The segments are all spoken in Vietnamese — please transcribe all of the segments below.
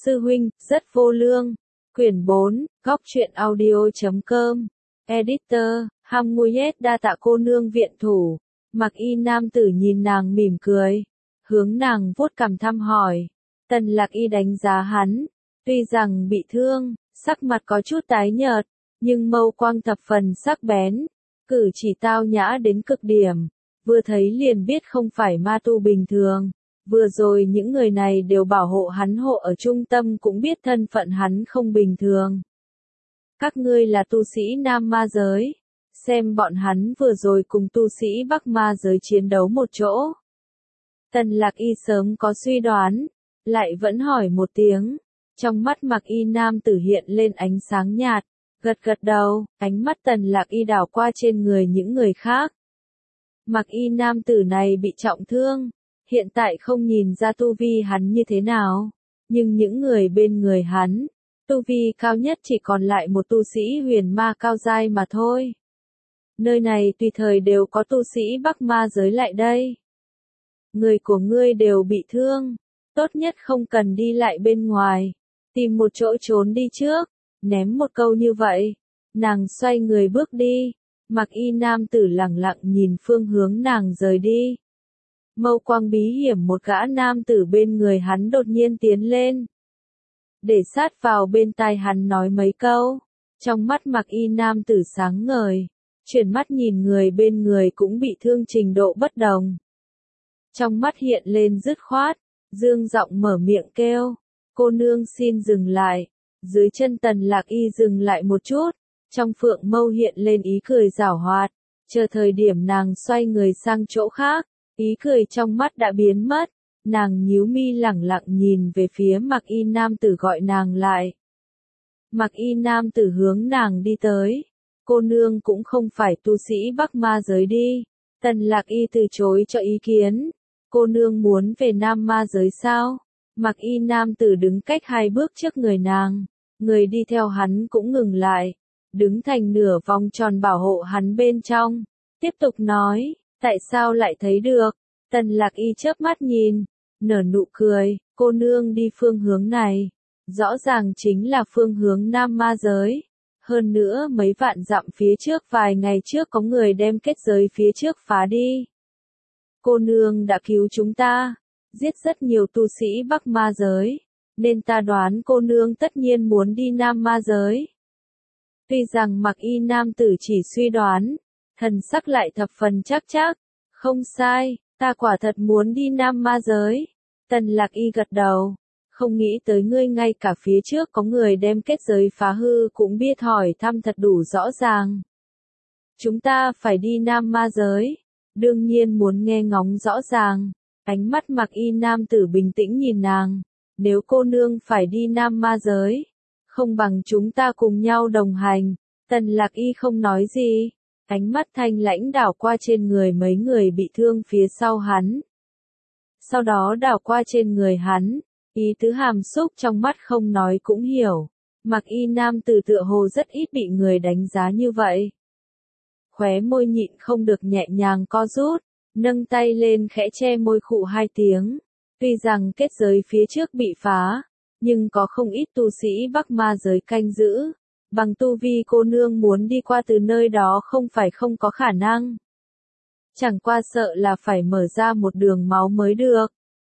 Sư huynh, rất vô lương. Quyển 4, góc truyện audio.com. Editor, Hamuyet đa tạ cô nương viện thủ. Mặc y nam tử nhìn nàng mỉm cười. Hướng nàng vuốt cằm thăm hỏi. Tần lạc y đánh giá hắn. Tuy rằng bị thương, sắc mặt có chút tái nhợt, nhưng mâu quang thập phần sắc bén. Cử chỉ tao nhã đến cực điểm. Vừa thấy liền biết không phải ma tu bình thường. Vừa rồi những người này đều bảo hộ hắn, hộ ở trung tâm cũng biết thân phận hắn không bình thường. Các ngươi là tu sĩ Nam ma giới. Xem bọn hắn vừa rồi cùng tu sĩ Bắc ma giới chiến đấu một chỗ. Tần lạc y sớm có suy đoán, lại vẫn hỏi một tiếng. Trong mắt mặc y nam tử hiện lên ánh sáng nhạt, gật gật đầu, ánh mắt tần lạc y đảo qua trên người những người khác. Mặc y nam tử này bị trọng thương, hiện tại không nhìn ra tu vi hắn như thế nào, nhưng những người bên người hắn, tu vi cao nhất chỉ còn lại một tu sĩ huyền ma cao giai mà thôi. Nơi này tùy thời đều có tu sĩ Bắc ma giới lại đây. Người của ngươi đều bị thương, tốt nhất không cần đi lại bên ngoài, tìm một chỗ trốn đi trước, ném một câu như vậy, nàng xoay người bước đi, mặc y nam tử lẳng lặng nhìn phương hướng nàng rời đi. Mâu quang bí hiểm một gã nam tử bên người hắn đột nhiên tiến lên. Để sát vào bên tai hắn nói mấy câu, trong mắt mặc y nam tử sáng ngời, chuyển mắt nhìn người bên người cũng bị thương trình độ bất đồng. Trong mắt hiện lên dứt khoát, dương giọng mở miệng kêu, cô nương xin dừng lại. Dưới chân tần lạc y dừng lại một chút, trong phượng mâu hiện lên ý cười giảo hoạt, chờ thời điểm nàng xoay người sang chỗ khác, ý cười trong mắt đã biến mất, nàng nhíu mi lẳng lặng nhìn về phía mặc y nam tử gọi nàng lại. Mặc y nam tử hướng nàng đi tới, cô nương cũng không phải tu sĩ Bắc ma giới đi, tần lạc y từ chối cho ý kiến, cô nương muốn về Nam ma giới sao? Mặc y nam tử đứng cách 2 bước trước người nàng, người đi theo hắn cũng ngừng lại, đứng thành nửa vòng tròn bảo hộ hắn bên trong, tiếp tục nói, tại sao lại thấy được? Tần lạc y chớp mắt nhìn, nở nụ cười, cô nương đi phương hướng này, rõ ràng chính là phương hướng Nam ma giới. Hơn nữa mấy vạn dặm phía trước vài ngày trước có người đem kết giới phía trước phá đi. Cô nương đã cứu chúng ta, giết rất nhiều tu sĩ Bắc ma giới, nên ta đoán cô nương tất nhiên muốn đi Nam ma giới. Tuy rằng mặc y nam tử chỉ suy đoán, thần sắc lại thập phần chắc, không sai, ta quả thật muốn đi Nam ma giới. Tần lạc y gật đầu, không nghĩ tới ngươi ngay cả phía trước có người đem kết giới phá hư cũng biết hỏi thăm thật đủ rõ ràng. Chúng ta phải đi Nam ma giới, đương nhiên muốn nghe ngóng rõ ràng. Ánh mắt mặc y nam tử bình tĩnh nhìn nàng, nếu cô nương phải đi Nam ma giới, không bằng chúng ta cùng nhau đồng hành. Tần lạc y không nói gì, ánh mắt thanh lãnh đảo qua trên người mấy người bị thương phía sau hắn. Sau đó đảo qua trên người hắn, ý tứ hàm xúc trong mắt không nói cũng hiểu, mặc y nam tử tựa hồ rất ít bị người đánh giá như vậy. Khóe môi nhịn không được nhẹ nhàng co rút, nâng tay lên khẽ che môi khụ 2 tiếng. Tuy rằng kết giới phía trước bị phá, nhưng có không ít tu sĩ Bắc ma giới canh giữ. Bằng tu vi cô nương muốn đi qua từ nơi đó không phải không có khả năng. Chẳng qua sợ là phải mở ra một đường máu mới được.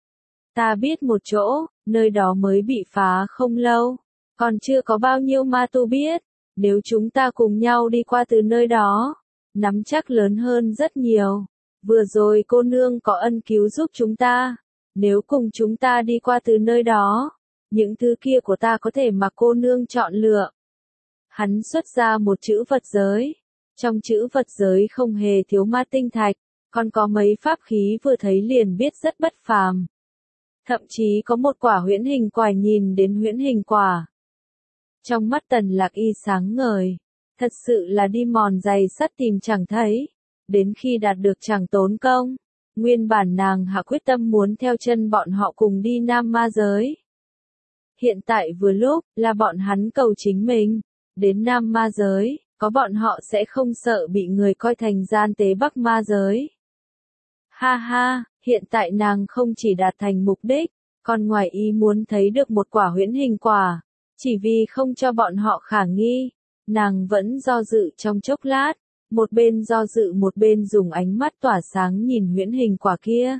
Ta biết một chỗ, nơi đó mới bị phá không lâu, còn chưa có bao nhiêu ma tu biết. Nếu chúng ta cùng nhau đi qua từ nơi đó, nắm chắc lớn hơn rất nhiều. Vừa rồi cô nương có ân cứu giúp chúng ta, nếu cùng chúng ta đi qua từ nơi đó, những thứ kia của ta có thể mà cô nương chọn lựa. Hắn xuất ra một chữ vật giới, trong chữ vật giới không hề thiếu ma tinh thạch, còn có mấy pháp khí vừa thấy liền biết rất bất phàm. Thậm chí có một quả huyễn hình quả, nhìn đến huyễn hình quả. Trong mắt tần lạc y sáng ngời, thật sự là đi mòn giày sắt tìm chẳng thấy. Đến khi đạt được chẳng tốn công, nguyên bản nàng hạ quyết tâm muốn theo chân bọn họ cùng đi Nam ma giới. Hiện tại vừa lúc là bọn hắn cầu chính mình, đến Nam ma giới, có bọn họ sẽ không sợ bị người coi thành gian tế Bắc ma giới. Ha ha, hiện tại nàng không chỉ đạt thành mục đích, còn ngoài ý muốn thấy được một quả huyễn hình quả. Chỉ vì không cho bọn họ khả nghi, nàng vẫn do dự trong chốc lát, một bên do dự một bên dùng ánh mắt tỏa sáng nhìn huyễn hình quả kia.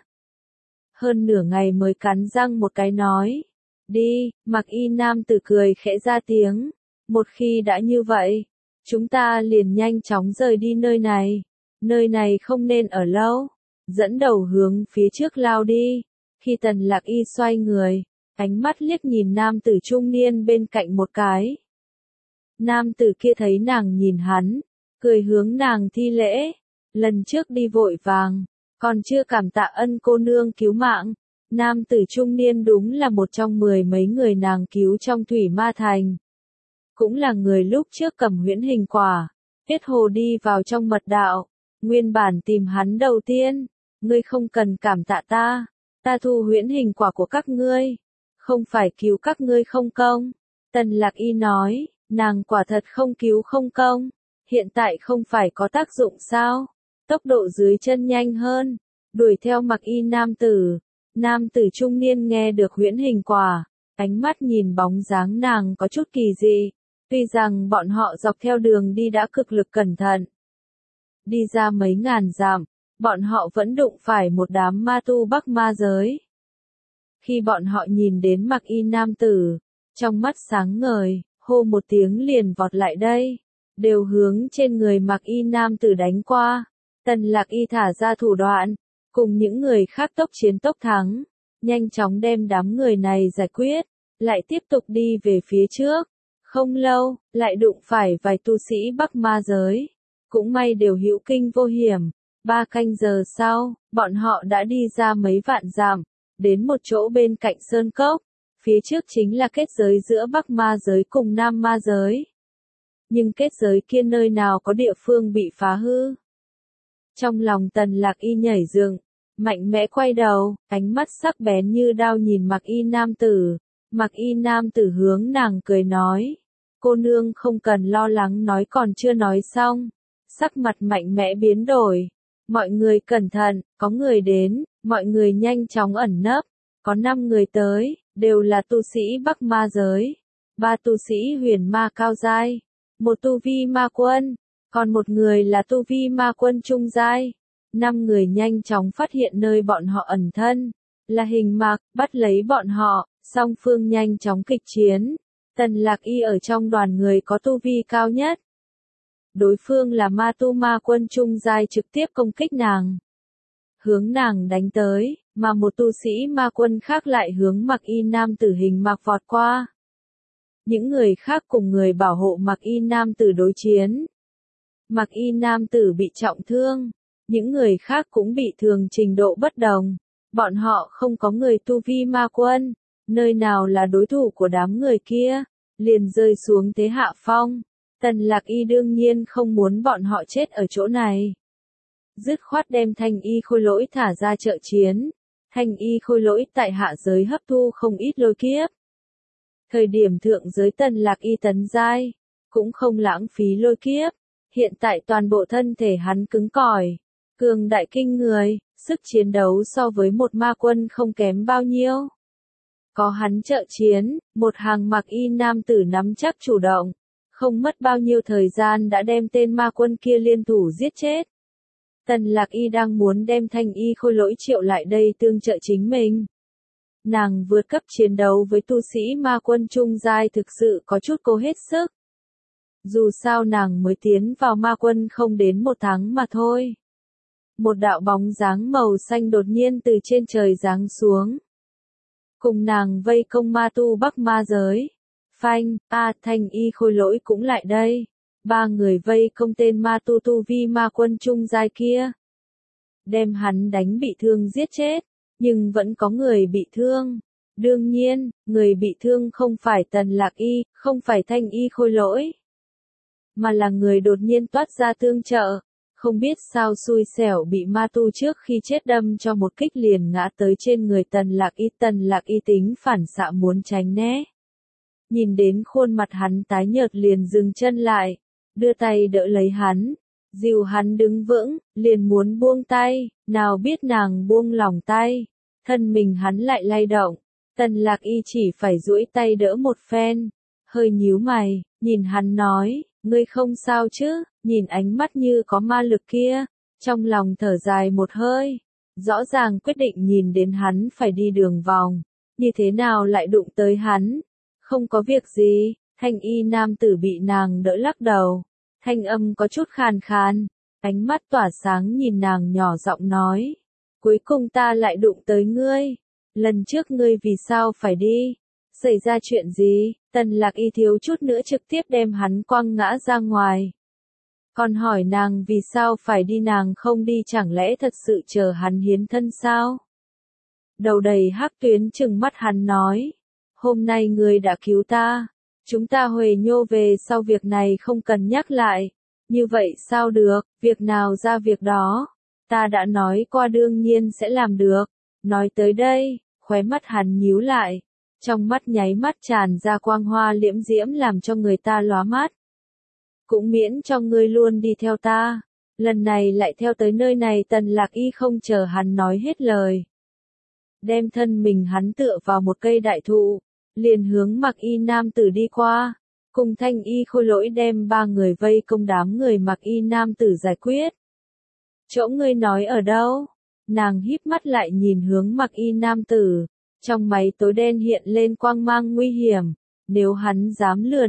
Hơn nửa ngày mới cắn răng một cái nói, đi, Mặc Y nam tử cười khẽ ra tiếng, một khi đã như vậy, chúng ta liền nhanh chóng rời đi nơi này không nên ở lâu, dẫn đầu hướng phía trước lao đi. Khi Tần Lạc Y xoay người, ánh mắt liếc nhìn nam tử trung niên bên cạnh một cái. Nam tử kia thấy nàng nhìn hắn, cười hướng nàng thi lễ, lần trước đi vội vàng, còn chưa cảm tạ ân cô nương cứu mạng. Nam tử trung niên đúng là một trong 10 mấy người nàng cứu trong Thủy Ma Thành. Cũng là người lúc trước cầm huyễn hình quả, kết hồ đi vào trong mật đạo, nguyên bản tìm hắn đầu tiên, ngươi không cần cảm tạ ta thu huyễn hình quả của các ngươi, không phải cứu các ngươi không công. Tần Lạc Y nói, nàng quả thật không cứu không công, hiện tại không phải có tác dụng sao, tốc độ dưới chân nhanh hơn, đuổi theo Mặc Y nam tử trung niên nghe được huyễn hình quả, ánh mắt nhìn bóng dáng nàng có chút kỳ dị, tuy rằng bọn họ dọc theo đường đi đã cực lực cẩn thận. Đi ra mấy ngàn dặm, bọn họ vẫn đụng phải một đám ma tu Bắc Ma giới. Khi bọn họ nhìn đến Mặc Y nam tử, trong mắt sáng ngời, hô một tiếng liền vọt lại đây, đều hướng trên người Mặc Y nam tử đánh qua. Tần Lạc Y thả ra thủ đoạn, cùng những người khác tốc chiến tốc thắng, nhanh chóng đem đám người này giải quyết, lại tiếp tục đi về phía trước. Không lâu, lại đụng phải vài tu sĩ Bắc Ma giới, cũng may đều hữu kinh vô hiểm. 3 canh giờ sau, bọn họ đã đi ra mấy vạn dặm, đến một chỗ bên cạnh sơn cốc, phía trước chính là kết giới giữa Bắc Ma giới cùng Nam Ma giới. Nhưng kết giới kia nơi nào có địa phương bị phá hư. Trong lòng Tần Lạc Y nhảy dựng, mạnh mẽ quay đầu, ánh mắt sắc bén như đao nhìn Mặc Y nam tử. Mặc Y nam tử hướng nàng cười nói, cô nương không cần lo lắng, nói còn chưa nói xong, sắc mặt mạnh mẽ biến đổi. Mọi người cẩn thận, có người đến, mọi người nhanh chóng ẩn nấp, có 5 người tới, đều là tu sĩ Bắc Ma giới, 3 tu sĩ huyền ma cao giai, 1 tu vi ma quân, còn 1 người là tu vi ma quân trung giai. 5 người nhanh chóng phát hiện nơi bọn họ ẩn thân, là Hình Mạc, bắt lấy bọn họ, song phương nhanh chóng kịch chiến. Tần Lạc Y ở trong đoàn người có tu vi cao nhất. Đối phương là ma tu ma quân trung giai trực tiếp công kích nàng. Hướng nàng đánh tới, mà một tu sĩ ma quân khác lại hướng Mặc Y nam tử Hình Mạc vọt qua. Những người khác cùng người bảo hộ Mặc Y nam tử đối chiến. Mặc Y nam tử bị trọng thương, những người khác cũng bị thương trình độ bất đồng. Bọn họ không có người tu vi ma quân, nơi nào là đối thủ của đám người kia, liền rơi xuống thế hạ phong. Tần Lạc Y đương nhiên không muốn bọn họ chết ở chỗ này. Dứt khoát đem Thanh Y Khôi Lỗi thả ra trợ chiến. Thanh Y Khôi Lỗi tại hạ giới hấp thu không ít lôi kiếp. Thời điểm thượng giới Tần Lạc Y tấn giai, cũng không lãng phí lôi kiếp. Hiện tại toàn bộ thân thể hắn cứng cỏi, cường đại kinh người, sức chiến đấu so với một ma quân không kém bao nhiêu. Có hắn trợ chiến, một hàng Mặc Y nam tử nắm chắc chủ động, không mất bao nhiêu thời gian đã đem tên ma quân kia liên thủ giết chết. Tần Lạc Y đang muốn đem Thanh Y Khôi Lỗi triệu lại đây tương trợ chính mình. Nàng vượt cấp chiến đấu với tu sĩ ma quân trung giai thực sự có chút cố hết sức. Dù sao nàng mới tiến vào ma quân không đến 1 tháng mà thôi. Một đạo bóng dáng màu xanh đột nhiên từ trên trời giáng xuống. Cùng nàng vây công ma tu Bắc Ma giới. Phanh, Thanh Y Khôi Lỗi cũng lại đây. 3 người vây công tên ma tu vi ma quân trung giai kia. Đem hắn đánh bị thương giết chết, nhưng vẫn có người bị thương. Đương nhiên, người bị thương không phải Tần Lạc Y, không phải Thanh Y Khôi Lỗi, mà là người đột nhiên toát ra tương trợ. Không biết sao xui xẻo bị ma tu trước khi chết đâm cho một kích liền ngã tới trên người Tần Lạc Y. Tần Lạc Y tính phản xạ muốn tránh né. Nhìn đến khuôn mặt hắn tái nhợt liền dừng chân lại, đưa tay đỡ lấy hắn, dìu hắn đứng vững, liền muốn buông tay, nào biết nàng buông lỏng tay, thân mình hắn lại lay động, Tần Lạc Y chỉ phải duỗi tay đỡ một phen, hơi nhíu mày, nhìn hắn nói, ngươi không sao chứ, nhìn ánh mắt như có ma lực kia, trong lòng thở dài một hơi, rõ ràng quyết định nhìn đến hắn phải đi đường vòng, như thế nào lại đụng tới hắn, không có việc gì, thanh y nam tử bị nàng đỡ lắc đầu, thanh âm có chút khàn khàn, ánh mắt tỏa sáng nhìn nàng nhỏ giọng nói, cuối cùng ta lại đụng tới ngươi, lần trước ngươi vì sao phải đi, xảy ra chuyện gì, Tần Lạc Y thiếu chút nữa trực tiếp đem hắn quăng ngã ra ngoài. Còn hỏi nàng vì sao phải đi, nàng không đi chẳng lẽ thật sự chờ hắn hiến thân sao? Đầu đầy hắc tuyến trừng mắt hắn nói, hôm nay ngươi đã cứu ta, chúng ta huề nhô về sau việc này không cần nhắc lại, như vậy sao được, việc nào ra việc đó, ta đã nói qua đương nhiên sẽ làm được, nói tới đây, khóe mắt hắn nhíu lại, trong mắt nháy mắt tràn ra quang hoa liễm diễm làm cho người ta lóa mắt. Cũng miễn cho ngươi luôn đi theo ta, lần này lại theo tới nơi này. Tần Lạc Y không chờ hắn nói hết lời, đem thân mình hắn tựa vào một cây đại thụ, liền hướng Mặc Y nam tử đi qua, cùng thanh y khôi lỗi đem 3 người vây công đám người Mặc Y nam tử giải quyết. Chỗ ngươi nói ở đâu? Nàng híp mắt lại nhìn hướng Mặc Y nam tử, trong máy tối đen hiện lên quang mang nguy hiểm, nếu hắn dám lừa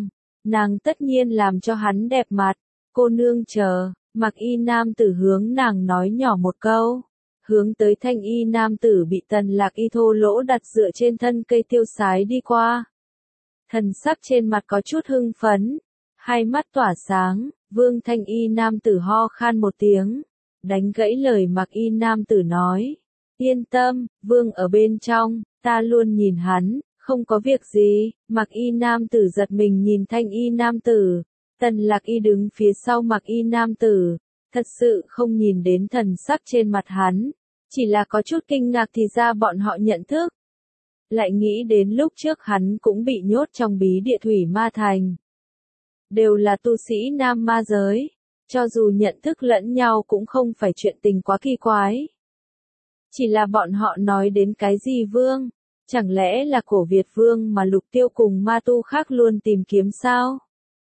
nàng tất nhiên làm cho hắn đẹp mặt. Cô nương chờ, Mặc Y nam tử hướng nàng nói nhỏ một câu, hướng tới thanh y nam tử bị Tần Lạc Y thô lỗ đặt dựa trên thân cây tiêu sái đi qua. Thần sắc trên mặt có chút hưng phấn, hai mắt tỏa sáng, Vương thanh y nam tử ho khan một tiếng, đánh gãy lời Mặc Y nam tử nói, yên tâm, Vương ở bên trong, ta luôn nhìn hắn, không có việc gì. Mặc Y nam tử giật mình nhìn thanh y nam tử, Tần Lạc Y đứng phía sau Mặc Y nam tử, thật sự không nhìn đến thần sắc trên mặt hắn, chỉ là có chút kinh ngạc thì ra bọn họ nhận thức. Lại nghĩ đến lúc trước hắn cũng bị nhốt trong bí địa thủy ma thành. Đều là tu sĩ nam ma giới, cho dù nhận thức lẫn nhau cũng không phải chuyện tình quá kỳ quái. Chỉ là bọn họ nói đến cái gì vương, chẳng lẽ là cổ Việt vương mà Lục Tiêu cùng ma tu khác luôn tìm kiếm sao?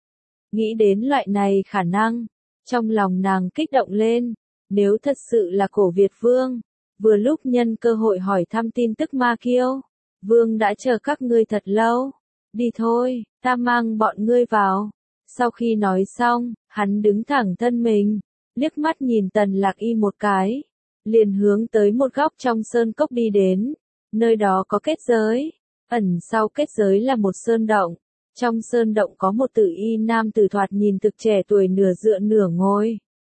Nghĩ đến loại này khả năng, trong lòng nàng kích động lên, nếu thật sự là cổ Việt vương, vừa lúc nhân cơ hội hỏi thăm tin tức Ma Kiêu, vương đã chờ các ngươi thật lâu, đi thôi, ta mang bọn ngươi vào. Sau khi nói xong, hắn đứng thẳng thân mình, liếc mắt nhìn Tần Lạc Y một cái, liền hướng tới một góc trong sơn cốc đi đến, nơi đó có kết giới, ẩn sau kết giới là một sơn động, trong sơn động có một tử y nam tử thoạt nhìn thực trẻ tuổi nửa dựa nửa ngồi.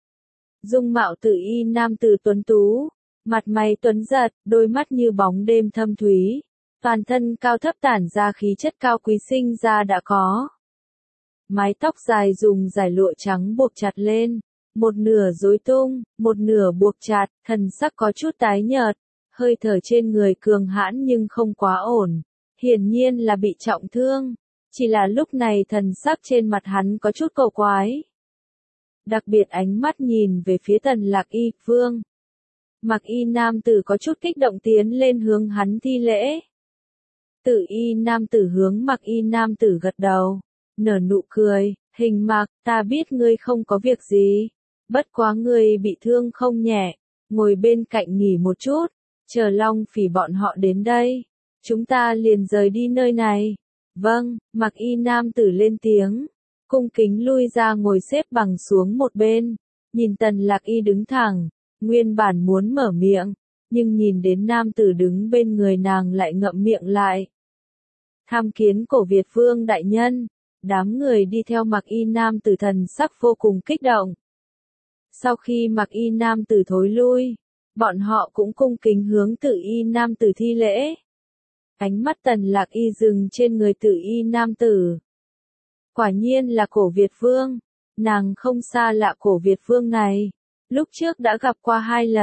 Dung mạo tử y nam tử tuấn tú, mặt mày tuấn giật, đôi mắt như bóng đêm thâm thúy, toàn thân cao thấp tản ra khí chất cao quý sinh ra đã có. Mái tóc dài dùng dải lụa trắng buộc chặt lên, một nửa rối tung, một nửa buộc chặt, thần sắc có chút tái nhợt, hơi thở trên người cường hãn nhưng không quá ổn, hiển nhiên là bị trọng thương, chỉ là lúc này thần sắc trên mặt hắn có chút cổ quái. Đặc biệt ánh mắt nhìn về phía Tần Lạc Y, vương. Mặc Y nam tử có chút kích động tiến lên hướng hắn thi lễ. Tử y nam tử hướng Mặc Y nam tử gật đầu, nở nụ cười, Hình Mặc, ta biết ngươi không có việc gì, bất quá ngươi bị thương không nhẹ, ngồi bên cạnh nghỉ một chút, chờ Long Phỉ bọn họ đến đây, chúng ta liền rời đi nơi này. Vâng, Mặc Y nam tử lên tiếng, cung kính lui ra ngồi xếp bằng xuống một bên, nhìn Tần Lạc Y đứng thẳng, nguyên bản muốn mở miệng, nhưng nhìn đến nam tử đứng bên người nàng lại ngậm miệng lại. Tham kiến cổ Việt vương đại nhân, đám người đi theo Mặc Y nam tử thần sắc vô cùng kích động. Sau khi Mặc Y nam tử thối lui, bọn họ cũng cung kính hướng Tử y nam tử thi lễ. Ánh mắt Tần Lạc Y dừng trên người Tử y nam tử. Quả nhiên là cổ Việt vương, nàng không xa lạ cổ Việt vương này, lúc trước đã gặp qua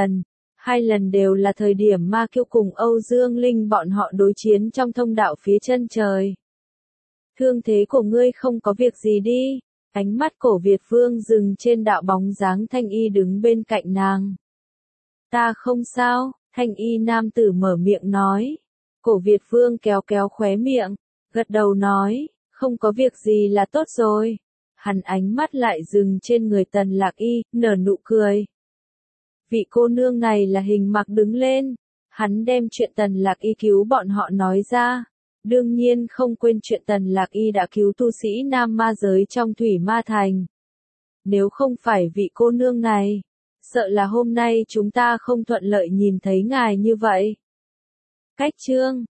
2 lần đều là thời điểm Ma Kiêu cùng Âu Dương Linh bọn họ đối chiến trong thông đạo phía chân trời. Thương thế của ngươi không có việc gì đi, ánh mắt cổ Việt vương dừng trên đạo bóng dáng thanh y đứng bên cạnh nàng. Ta không sao, thanh y nam tử mở miệng nói. Cổ Việt Vương kéo kéo khóe miệng, gật đầu nói, không có việc gì là tốt rồi. Hắn ánh mắt lại dừng trên người Tần Lạc Y, nở nụ cười. Vị cô nương này là Hình Mặc đứng lên. Hắn đem chuyện Tần Lạc Y cứu bọn họ nói ra. Đương nhiên không quên chuyện Tần Lạc Y đã cứu tu sĩ Nam Ma giới trong Thủy Ma Thành. Nếu không phải vị cô nương này, sợ là hôm nay chúng ta không thuận lợi nhìn thấy ngài như vậy. Cách chương